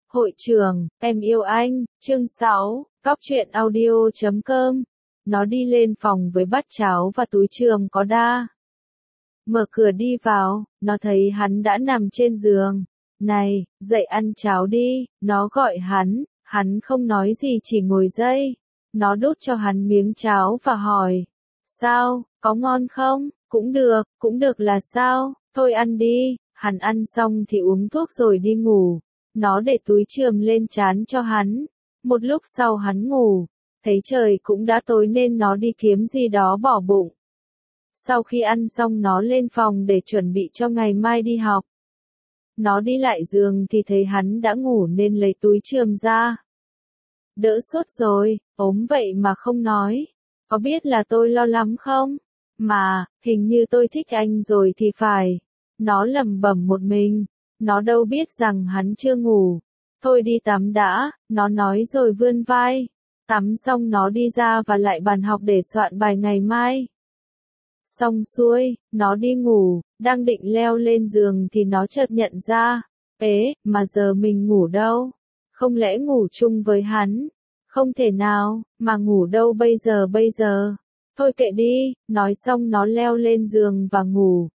Hội trường, em yêu anh, chương 6, Cóc truyện audio.com. Nó đi lên phòng với bát cháo và túi trường có đa. Mở cửa đi vào, nó thấy hắn đã nằm trên giường. Này, dậy ăn cháo đi, nó gọi hắn không nói gì chỉ ngồi dậy. Nó đút cho hắn miếng cháo và hỏi. Sao, có ngon không? Cũng được là sao, thôi ăn đi. Hắn ăn xong thì uống thuốc rồi đi ngủ. Nó để túi chườm lên trán cho hắn. Một lúc sau hắn ngủ, thấy trời cũng đã tối nên nó đi kiếm gì đó bỏ bụng. Sau khi ăn xong nó lên phòng để chuẩn bị cho ngày mai đi học. Nó đi lại giường thì thấy hắn đã ngủ nên lấy túi chườm ra. Đỡ sốt rồi, ốm vậy mà không nói. Có biết là tôi lo lắm không? Mà, hình như tôi thích anh rồi thì phải. Nó lẩm bẩm một mình. Nó đâu biết rằng hắn chưa ngủ. Thôi đi tắm đã, nó nói rồi vươn vai. Tắm xong nó đi ra và lại bàn học để soạn bài ngày mai. Xong xuôi, nó đi ngủ, đang định leo lên giường thì nó chợt nhận ra. Ế, mà giờ mình ngủ đâu? Không lẽ ngủ chung với hắn? Không thể nào, mà ngủ đâu bây giờ? Thôi kệ đi, nói xong nó leo lên giường và ngủ.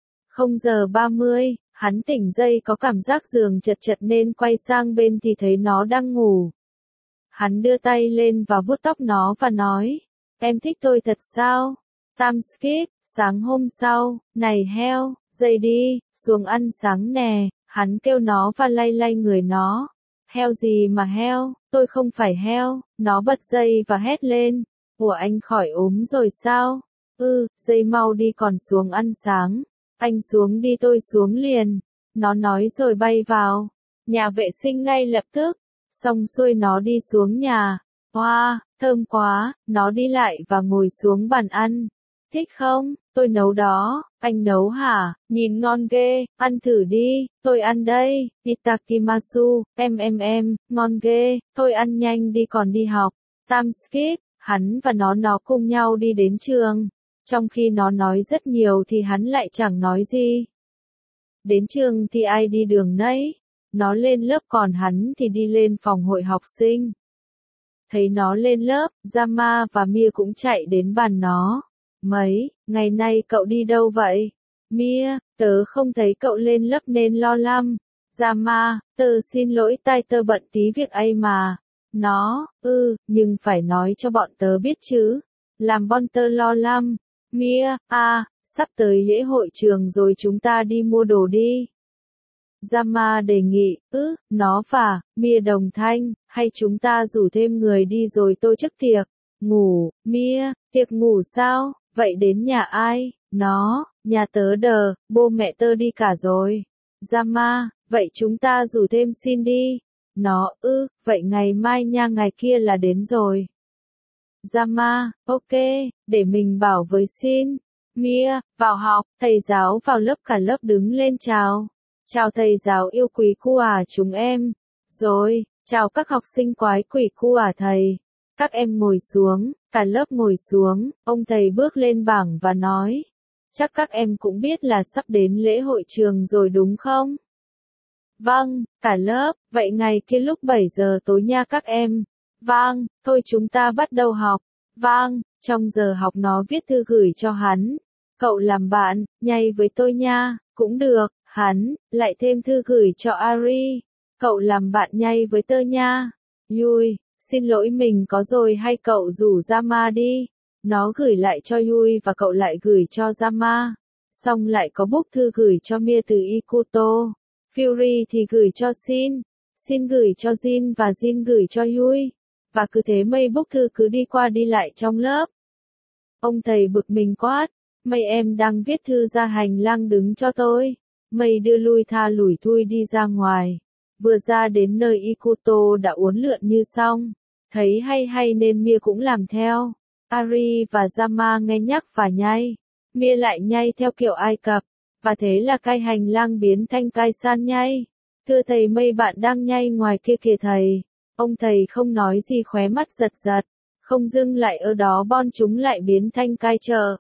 0:30, hắn tỉnh dậy có cảm giác giường chật nên quay sang bên thì thấy nó đang ngủ. Hắn đưa tay lên và vuốt tóc nó và nói, em thích tôi thật sao? Time skip, sáng hôm sau, này heo, dậy đi, xuống ăn sáng nè, hắn kêu nó và lay lay người nó. Heo gì mà heo, tôi không phải heo, nó bật dậy và hét lên. Ủa anh khỏi ốm rồi sao? Dậy mau đi còn xuống ăn sáng. Anh xuống đi tôi xuống liền. Nó nói rồi bay vào nhà vệ sinh ngay lập tức. Xong xuôi nó đi xuống nhà. Wow, thơm quá, nó đi lại và ngồi xuống bàn ăn. Thích không? Tôi nấu đó. Anh nấu hả? Nhìn ngon ghê, ăn thử đi, tôi ăn đây. Itakimasu, em, ngon ghê, thôi ăn nhanh đi còn đi học. Time skip, hắn và nó cùng nhau đi đến trường. Trong khi nó nói rất nhiều thì hắn lại chẳng nói gì. Đến trường thì ai đi đường nấy. Nó lên lớp còn hắn thì đi lên phòng hội học sinh. Thấy nó lên lớp, Yama và Mia cũng chạy đến bàn nó. Mấy, ngày nay cậu đi đâu vậy? Mia, tớ không thấy cậu lên lớp nên lo lắm. Yama, tớ xin lỗi tai tớ bận tí việc ấy mà. Nó, nhưng phải nói cho bọn tớ biết chứ. Làm bọn tớ lo lắm. Mia, sắp tới lễ hội trường rồi chúng ta đi mua đồ đi. Yama đề nghị, nó và Mia đồng thanh, hay chúng ta rủ thêm người đi rồi tổ chức tiệc. Ngủ, Mia, tiệc ngủ sao? Vậy đến nhà ai? Nó, nhà tớ đờ, bố mẹ tớ đi cả rồi. Yama, vậy chúng ta rủ thêm Xin đi. Nó, vậy ngày mai nha ngày kia là đến rồi. Yama, ok, để mình bảo với Xin. Mia, vào học, thầy giáo vào lớp cả lớp đứng lên chào. Chào thầy giáo yêu quý cu chúng em. Rồi, chào các học sinh quái quỷ cu thầy. Các em ngồi xuống, cả lớp ngồi xuống, ông thầy bước lên bảng và nói. Chắc các em cũng biết là sắp đến lễ hội trường rồi đúng không? Vâng, cả lớp, vậy ngày kia lúc 7 giờ tối nha các em. Vâng, thôi chúng ta bắt đầu học. Vâng, trong giờ học nó viết thư gửi cho hắn. Cậu làm bạn, nhảy với tôi nha, cũng được, hắn, lại thêm thư gửi cho Ari. Cậu làm bạn nhảy với tớ nha. Yui, xin lỗi mình có rồi hay cậu rủ Yama đi. Nó gửi lại cho Yui và cậu lại gửi cho Yama. Xong lại có bức thư gửi cho Mia từ Ikuto. Fury thì gửi cho Xin gửi cho Jin và Jin gửi cho Yui. Và cứ thế mấy bức thư cứ đi qua đi lại trong lớp. Ông thầy bực mình quát. Mấy em đang viết thư ra hành lang đứng cho tôi. Mày đưa lui tha lủi thui đi ra ngoài. Vừa ra đến nơi Ikuto đã uốn lượn như xong. Thấy hay nên Mia cũng làm theo. Ari và Yama nghe nhắc và nhai. Mia lại nhai theo kiểu Ai Cập. Và thế là cái hành lang biến thành cái san nhai. Thưa thầy mấy bạn đang nhai ngoài kia kìa thầy. Ông thầy không nói gì khóe mắt giật. Không dừng lại ở đó bọn chúng lại biến thành cái chợ.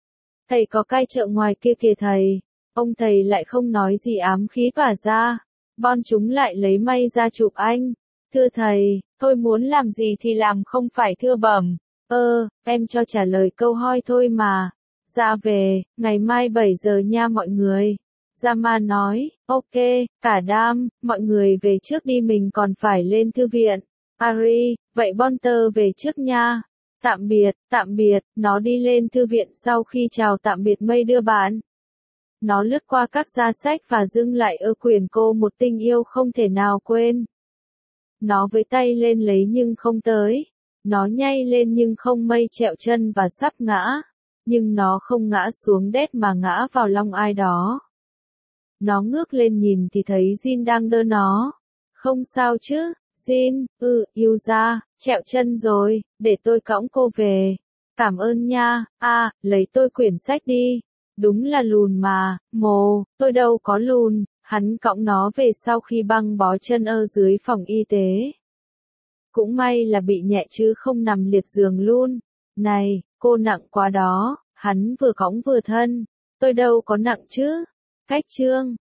Thầy có cái chợ ngoài kia kìa thầy. Ông thầy lại không nói gì ám khí vả ra. Bon chúng lại lấy may ra chụp anh. Thưa thầy, tôi muốn làm gì thì làm không phải thưa bẩm. Em cho trả lời câu hỏi thôi mà. Ra về, ngày mai 7 giờ nha mọi người. Rama nói, ok, cả đám, mọi người về trước đi mình còn phải lên thư viện. Ari, vậy Bonter về trước nha. Tạm biệt, nó đi lên thư viện sau khi chào tạm biệt Mây đưa bạn. Nó lướt qua các giá sách và dừng lại ở quyển Cô một tình yêu không thể nào quên. Nó với tay lên lấy nhưng không tới. Nó nhảy lên nhưng không, Mây trẹo chân và sắp ngã. Nhưng nó không ngã xuống đất mà ngã vào lòng ai đó. Nó ngước lên nhìn thì thấy Jin đang đỡ nó. Không sao chứ, Jin, yêu ra, trẹo chân rồi, để tôi cõng cô về. Cảm ơn nha, lấy tôi quyển sách đi. Đúng là lùn mà, tôi đâu có lùn. Hắn cõng nó về sau khi băng bó chân ở dưới phòng y tế. Cũng may là bị nhẹ chứ không nằm liệt giường luôn. Này, cô nặng quá đó, hắn vừa cõng vừa thân. Tôi đâu có nặng chứ. Cách chương